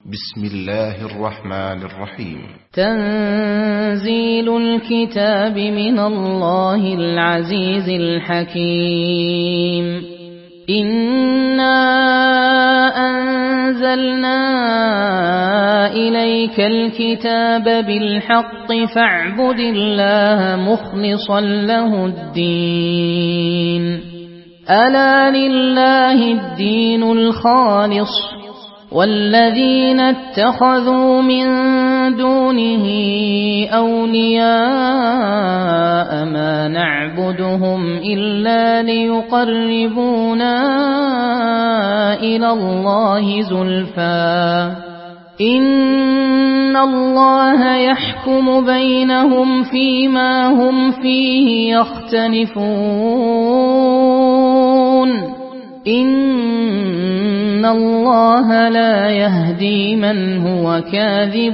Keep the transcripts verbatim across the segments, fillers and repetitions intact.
بسم الله الرحمن الرحيم. تنزيل الكتاب من الله العزيز الحكيم. إنا أنزلنا إليك الكتاب بالحق فاعبد الله مخلصا له الدين. ألا لله الدين الخالص والذين اتخذوا من دونه أولياء ما نعبدهم إلا ليقربونا إلى الله زلفى إن الله يحكم بينهم فيما هم فيه يختلفون إن الله لا يهدي من هو كاذب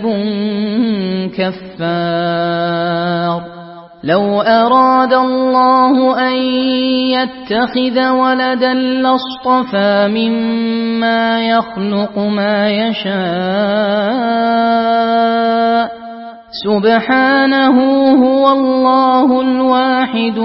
كفار. لو أراد الله أن يتخذ ولدا لاصطفى مما يخلق ما يشاء سبحانه هو الله الواحد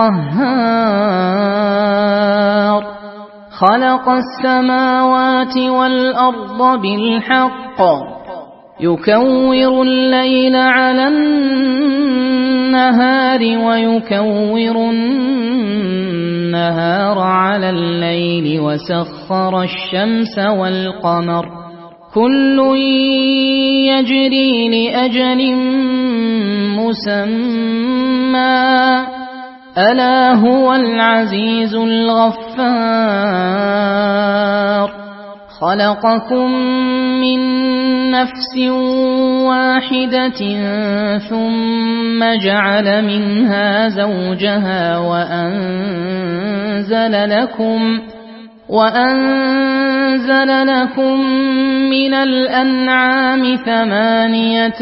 القهار. خلق السماوات والأرض بالحق يكور الليل على النهار ويكور النهار على الليل وسخر الشمس والقمر كل يجري لأجل مسمى ألا هو العزيز الغفار. خلقكم من نفس واحدة ثم جعل منها زوجها وأنزل لكم وأنزل لكم من الأنعام ثمانية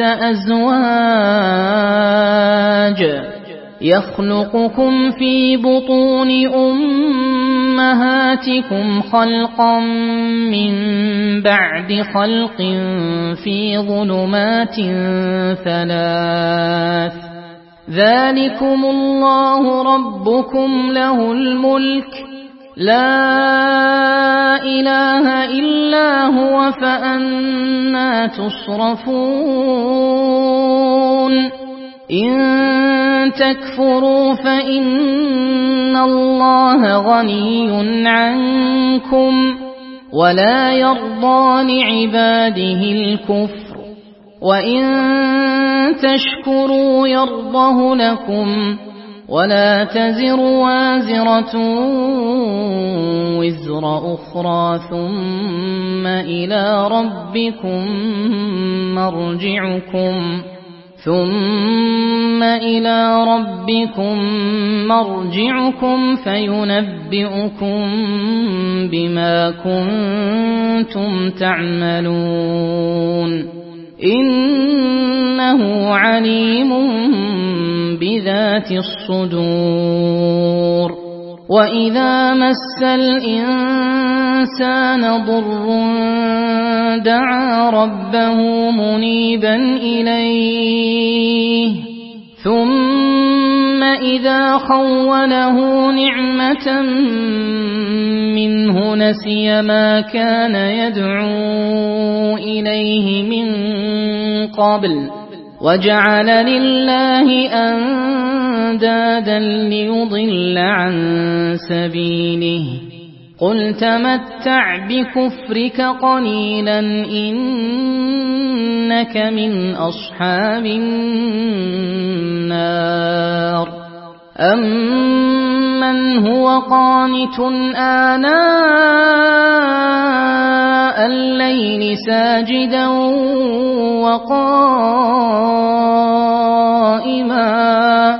أزواج يخلقكم في بطون أمهاتكم خلقا من بعد خلق في ظلمات ثلاث ذلكم الله ربكم له الملك لا إله إلا هو فأنى تصرفون. إن تكفروا فإن الله غني عنكم ولا يرضى لعباده الكفر وإن تشكروا يرضه لكم ولا تزر وازرة وزر أخرى ثم إلى ربكم مرجعكم ثم إلى ربكم مرجعكم فينبئكم بما كنتم تعملون إنه عليم بذات الصدور. وإذا مس الإنسان ضر دعا ربه منيبا إليه ثم إذا خوله نعمة منه نسي ما كان يدعو إليه من قبل وجعل لله أندادا ليضل عن سبيله قل تمتع بكفرك قليلا إنك من أصحاب النار. أمن هو قانت آناء الليل ساجدا وقائما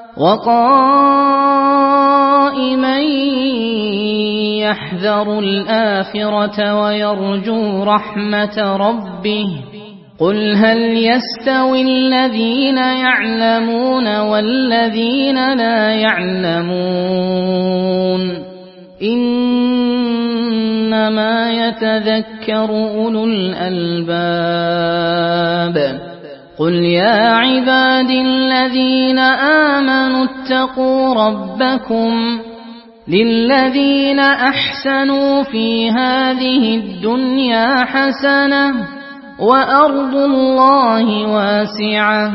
وقائما يحذر الآخرة ويرجو رحمة ربه قل هل يستوي الذين يعلمون والذين لا يعلمون إنما يتذكر أولو الألباب قل يا عبادي الذين آمنوا اتقوا ربكم للذين أحسنوا في هذه الدنيا حسنة وأرض الله واسعة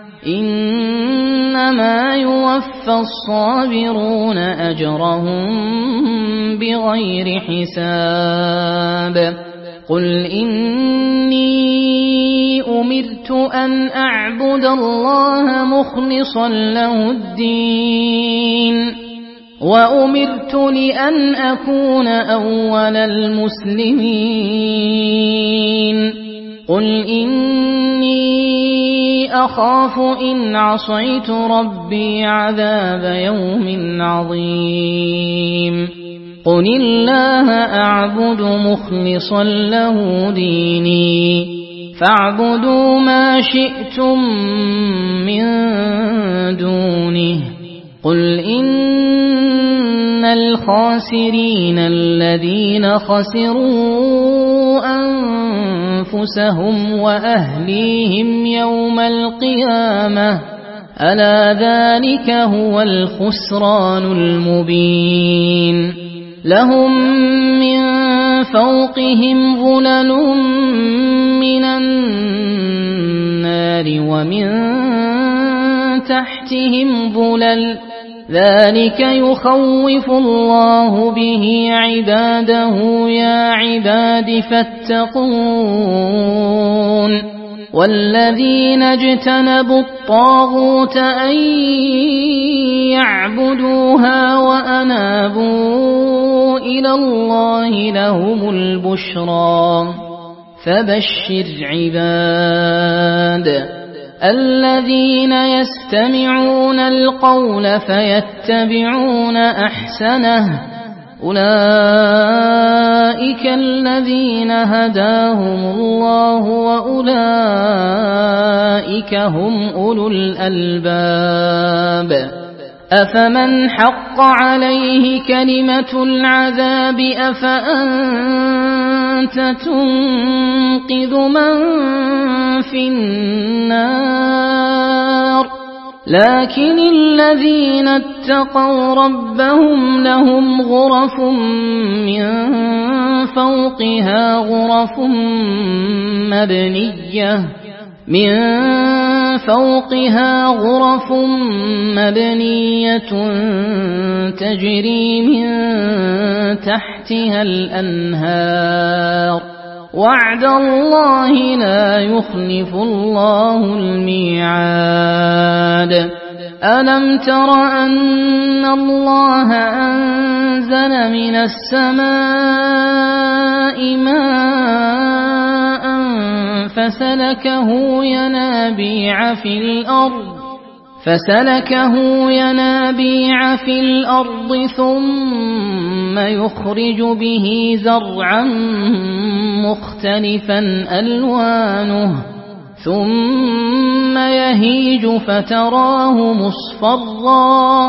إنما يوفى الصابرون أجرهم بغير حساب قل إني أمرت أن أعبد الله مخلصا له الدين وأمرت لأن أكون أول المسلمين قل إني أخاف إن عصيت ربي عذاب يوم عظيم قل الله أعبد مخلصا له ديني فاعبدوا ما شئتم من دونه قل إن الخاسرين الذين خسروا أنفسهم وأهليهم يوم القيامة ألا ذلك هو الخسران المبين لهم من فوقهم ظلل من النار ومن تحتهم ظلل ذلك يخوف الله به عباده يا عباد فاتقون والذين اجتنبوا الطاغوت أن يعبدوها وأنابوا إلى الله لهم البشرى فبشر عباد الذين يستمعون القول فيتبعون أحسنه أولئك الذين هداهم الله وأولئك هم أولو الألباب أفمن حق عليه كلمة العذاب أفأنت تنقذ من في النار لكن الذين اتقوا ربهم لهم غرف من فوقها غرف مبنية من فوقها غرف مبنية تجري من تحتها الأنهار وعد الله لا يخلف الله الميعاد ألم تر أن الله أنزل من السماء ماء فسلكه ينابيع في الأرض فسلكه ينابيع في الأرض ثم يخرج به زرعا مختلفا ألوانه ثم يهيج فتراه مصفرا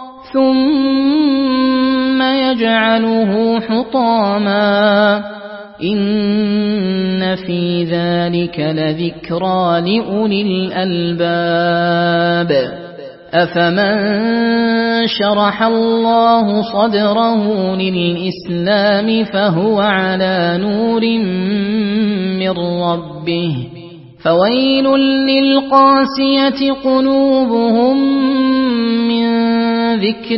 ثم يجعله حطاما إن في ذلك لذكرى لأولي الألباب أفمن شرح الله صدره للإسلام فهو على نور من ربه فويل للقاسية قلوبهم من ذكر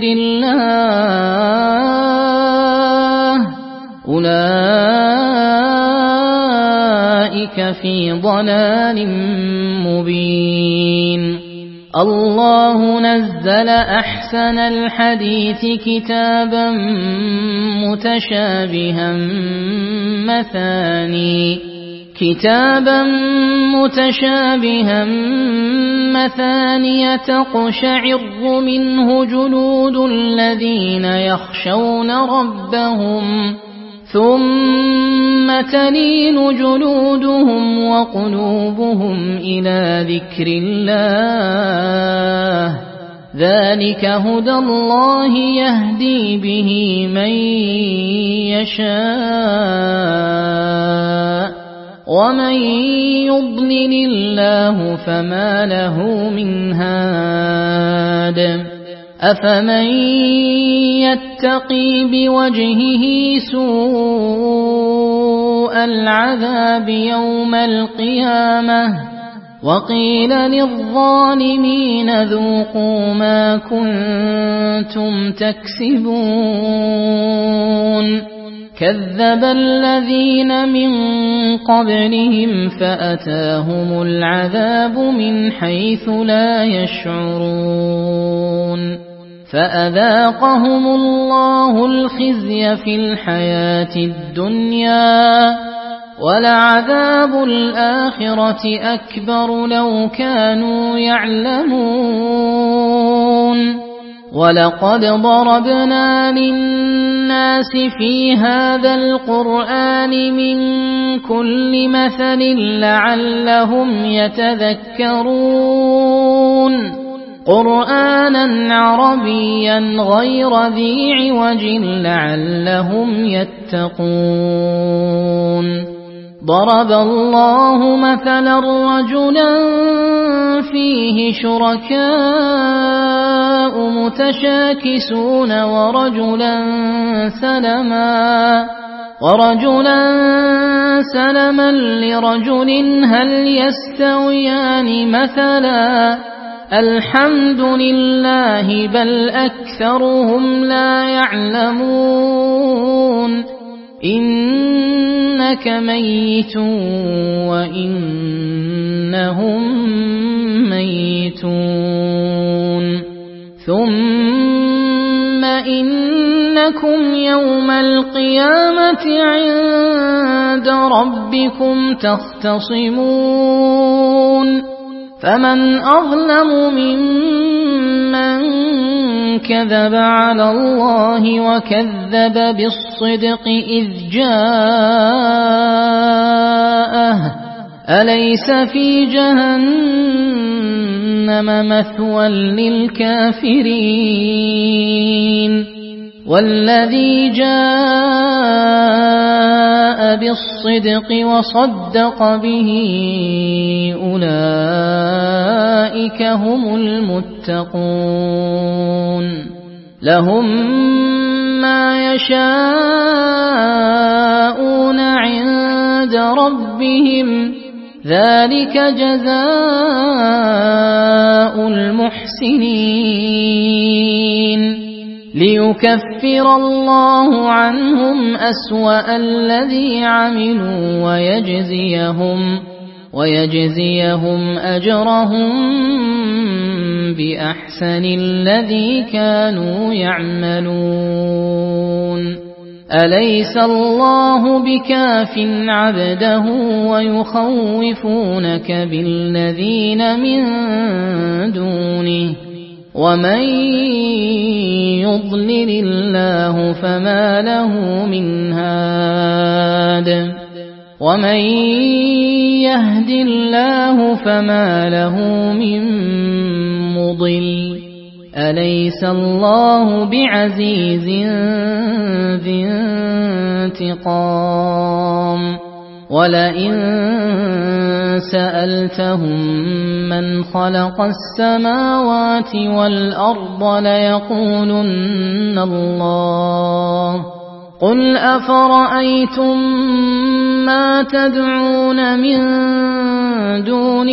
الله أولئك في ضلال مبين الله نزل أحسن الحديث كتابا متشابها مثاني كتابا متشابها مثانية تقشعر منه جلود الذين يخشون ربهم ثم تلين جلودهم وقلوبهم إلى ذكر الله ذلك هدى الله يهدي به من يشاء ومن يضلل الله فما له من هاد أفمن يتقي بوجهه سوء العذاب يوم القيامة وقيل للظالمين ذوقوا ما كنتم تكسبون كذب الذين من قبلهم فأتاهم العذاب من حيث لا يشعرون فأذاقهم الله الخزي في الحياة الدنيا ولعذاب الآخرة أكبر لو كانوا يعلمون ولقد ضربنا للناس في هذا القرآن من كل مثل لعلهم يتذكرون قرآنا عربيا غير ذي عوج لعلهم يتقون ضرب الله مثلا رجلا فيه شركاء متشاكسون ورجلا سلما ورجلا سلما لرجل هل يستويان مثلا الحمد لله بل أكثرهم لا يعلمون إنك ميت وإنهم ميتون ثم إنكم يوم القيامة عند ربكم تختصمون فمن أظلم ممن كذب على الله وكذب بالصدق إذ جاءه أليس في جهنم مثوى للكافرين والذي جاء بالصدق وصدق به أولئك هم المتقون لهم ما يشاءون عند ربهم ذلك جزاء المحسنين ليكفر الله عنهم أسوأ الذي عملوا ويجزيهم ويجزيهم أجرهم بأحسن الذي كانوا يعملون أليس الله بكاف عبده ويخوفونك بالذين من دونه ومن يضلل الله فما له من هاد ومن يهد الله فما له من مضل أليس الله بعزيز ذي انتقام ولئن سألتهم من خلق السماوات والأرض ليقولن الله قل أفرأيتم ما تدعون من دون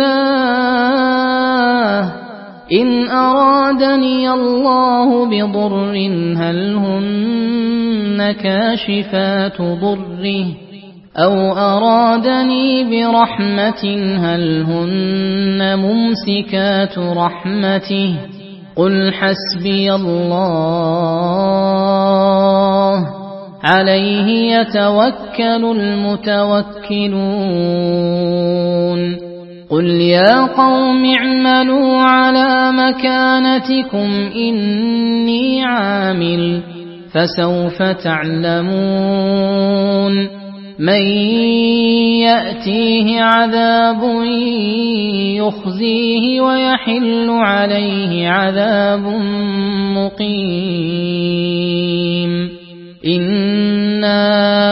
الله إن أرادني الله بضر هل هن كاشفات ضره أو أرادني برحمة هل هن ممسكات رحمته قل حسبي الله عليه يتوكل المتوكلون قل يا قوم اعملوا على مكانتكم إني عامل فسوف تعلمون من يأتيه عذاب يخزيه ويحل عليه عذاب مقيم إنا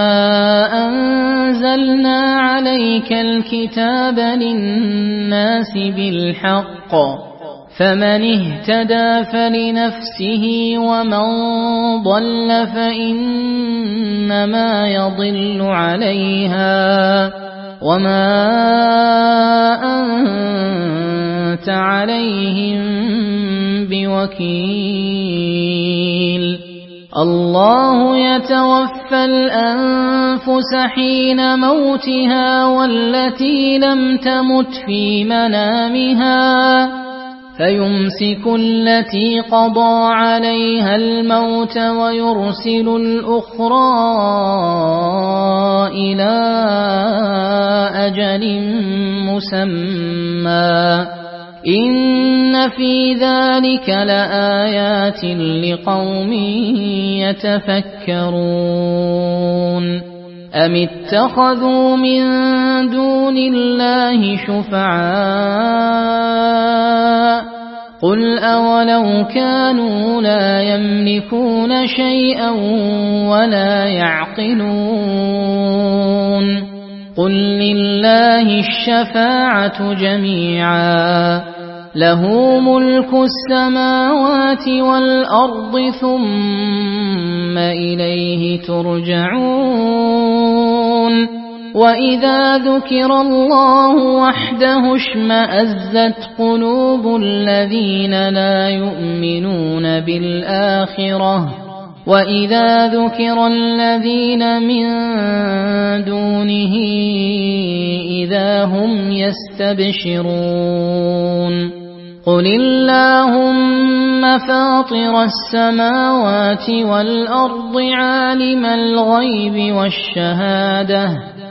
أنزلنا عليك الكتاب للناس بالحق فمن اهتدى فلنفسه ومن ضل فإنما يضل عليها وما أنت عليهم بوكيل الله يتوفى الأنفس حين موتها والتي لم تمت في منامها فيمسك التي قضى عليها الموت ويرسل الأخرى إلى أجل مسمى إن في ذلك لآيات لقوم يتفكرون أم اتخذوا من دون الله شفعاء قل أولو كانوا لا يملكون شيئا ولا يعقلون قل لله الشفاعة جميعا له ملك السماوات والأرض ثم إليه ترجعون وإذا ذكر الله وحده اشمأزت قلوب الذين لا يؤمنون بالآخرة وإذا ذكر الذين من دونه إذا هم يستبشرون قل اللهم فاطر السماوات والأرض عالم الغيب والشهادة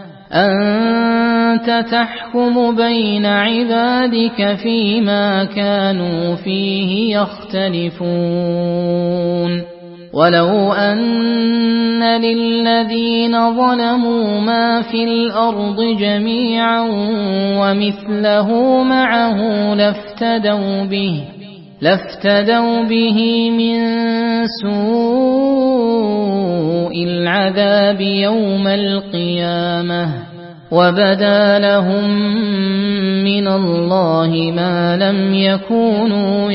أنت تحكم بين عبادك فيما كانوا فيه يختلفون ولو أن للذين ظلموا ما في الأرض جميعا ومثله معه لافتدوا به لافتدوا به من سوء العذاب يوم القيامة وبدا لهم من الله ما لم يكونوا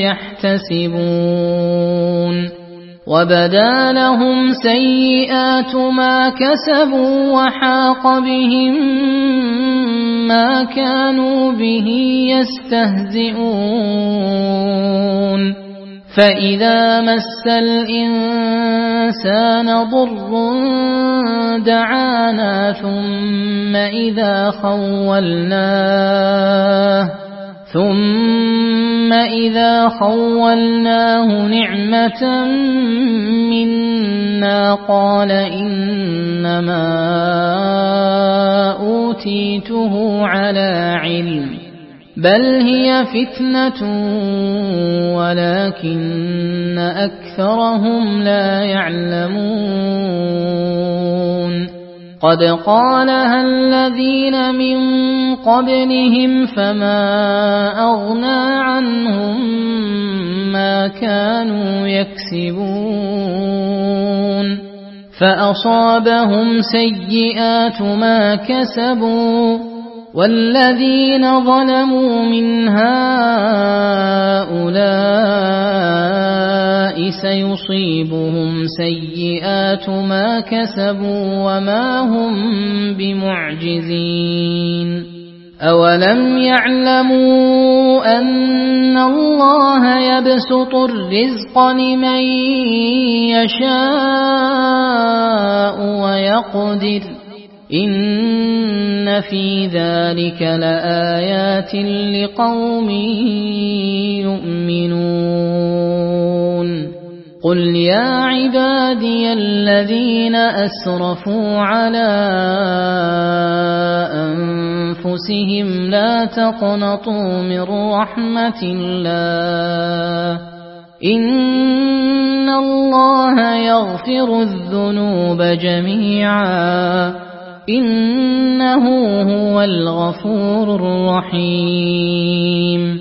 يحتسبون وبدا لهم سيئات ما كسبوا وحاق بهم ما كانوا به يستهزئون فإذا مس الإنسان ضر دعانا ثم إذا خولناه ثم إذا خولناه نعمة منا قال إنما أوتيته على علم بل هي فتنة ولكن أكثرهم لا يعلمون قد قالها الذين من قبلهم فما أغنى عنهم ما كانوا يكسبون فأصابهم سيئات ما كسبوا والذين ظلموا من هؤلاء سيصيبهم سيئات ما كسبوا وما هم بمعجزين أولم يعلموا أن الله يبسط الرزق لمن يشاء ويقدر إن في ذلك لآيات لقوم يؤمنون قل يا عبادي الذين أسرفوا على أنفسهم لا تقنطوا من رحمة الله إن الله يغفر الذنوب جميعا إنه هو الغفور الرحيم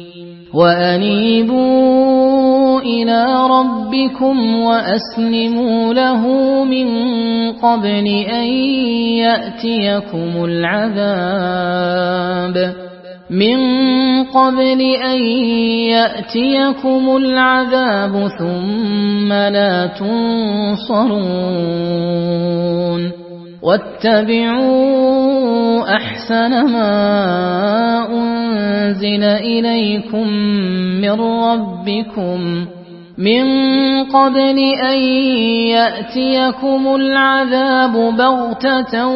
وأنيبوا إلى ربكم وأسلموا له من قبل أن يأتيكم العذاب من قبل أن يأتيكم العذاب ثم لا تنصرون واتبعوا أحسن ما أنزل إليكم من ربكم من قبل أن يأتيكم العذاب بغتة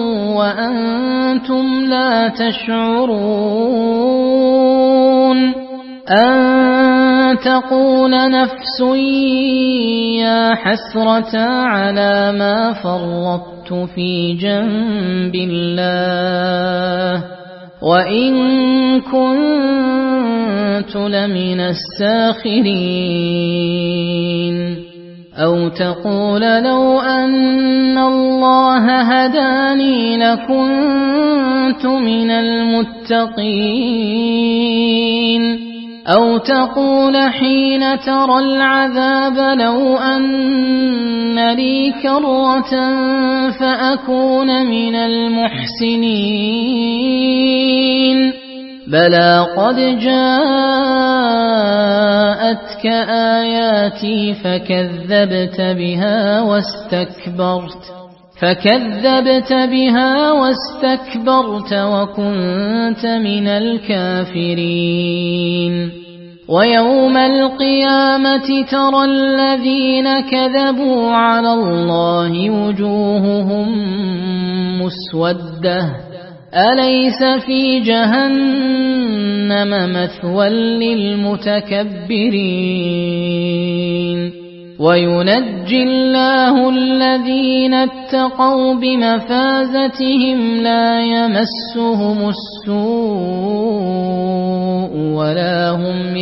وأنتم لا تشعرون أن تقول نفس يا حسرة على ما فرطت في جنب الله وإن كنت لمن الساخرين أو تقول لو أن الله هداني لكنت من المتقين أو تقول حين ترى العذاب لو أن لي كرة فأكون من المحسنين بلى قد جاءتك آياتي فكذبت بها واستكبرت فكذبت بها واستكبرت وكنت من الكافرين ويوم القيامة ترى الذين كذبوا على الله وجوههم مسودة أليس في جهنم مثوى للمتكبرين وينجي الله الذين اتقوا بمفازتهم لا يمسهم السوء ولا هم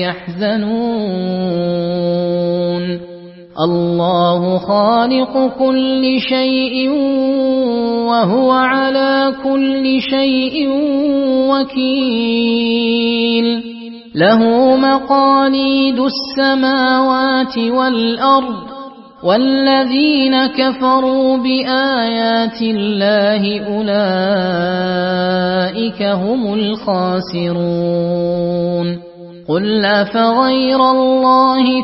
يحزنون الله خالق كل شيء وهو على كل شيء وكيل له مقاليد السماوات والأرض والذين كفروا بآيات الله أولئك هم الخاسرون قل أفغير الله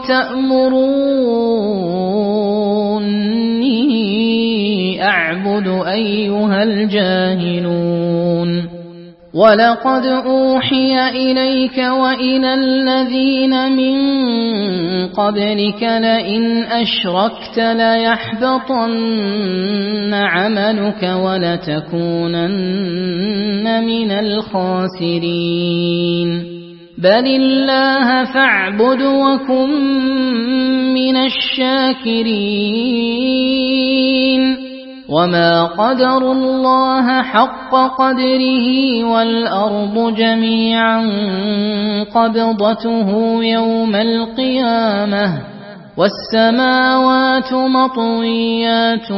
تأمروني أعبد أيها الجاهلون ولقد أوحي إليك وإلى الذين من قبلك لئن أشركت ليحبطن عملك ولتكونن من الخاسرين بل الله فاعبد وكن من الشاكرين وما قدروا الله حق قدره والأرض جميعا قبضته يوم القيامة والسماوات مطويات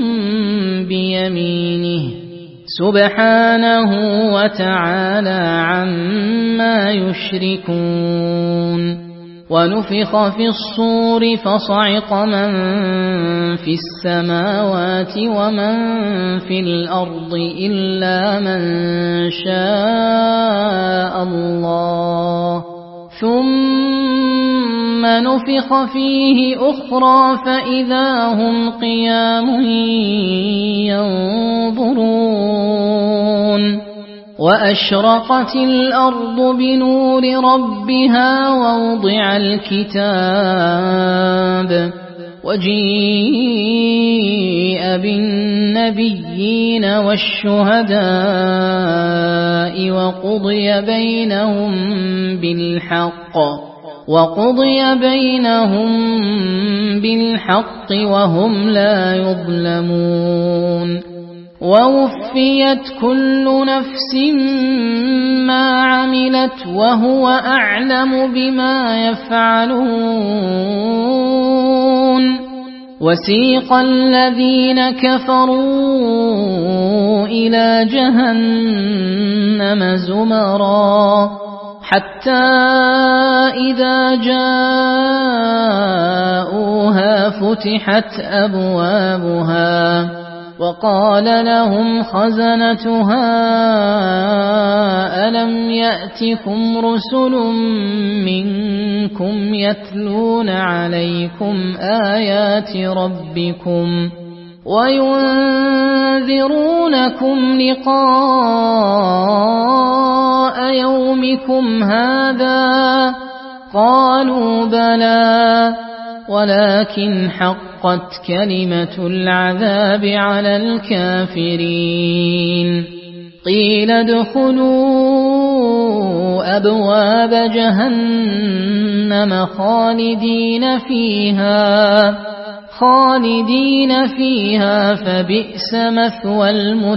بيمينه سبحانه وتعالى عما يشركون ونفخ في الصور فصعق من في السماوات ومن في الأرض إلا من شاء الله ثم نفخ فيه أخرى فإذا هم قيام ينظرون وأشرقت الأرض بنور ربها ووضع الكتاب وجيء بالنبيين والشهداء وقضي بينهم بالحق وقضي بينهم بالحق وهم لا يظلمون ووفيت كل نفس ما عملت وهو أعلم بما يفعلون وسيق الذين كفروا إلى جهنم زمرا حتى إذا جاءوها فتحت أبوابها وقال لهم خزنتها ألم يأتكم رسل منكم يتلون عليكم آيات ربكم وينذرونكم لقاء يومكم هذا قالوا بلى ولكن حقت كلمة العذاب على الكافرين قيل ادخلوا أبواب جهنم خالدين فيها خالدين فيها فبئس مثوى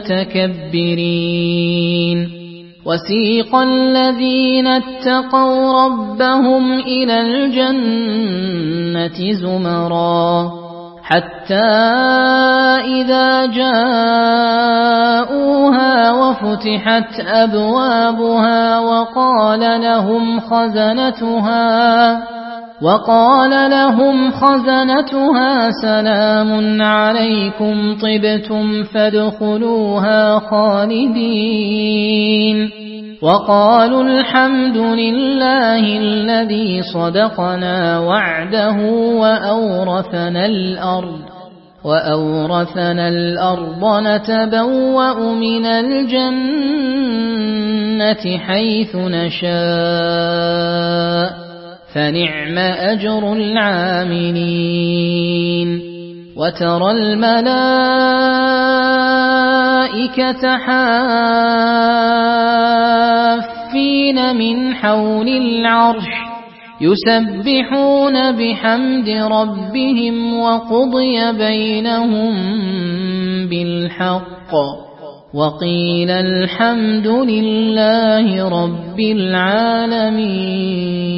المتكبرين وسيق الذين اتقوا ربهم إلى الجنة زمرا حتى إذا جاءوها وفتحت أبوابها وقال لهم خزنتها وقال لهم خزنتها سلام عليكم طبتم فادخلوها خالدين وقالوا الحمد لله الذي صدقنا وعده وأورثنا الأرض وأورثنا الأرض نتبوأ من الجنة حيث نشاء فنعم أجر العاملين وترى الملائكة حافين من حول العرش يسبحون بحمد ربهم وقضي بينهم بالحق وقيل الحمد لله رب العالمين.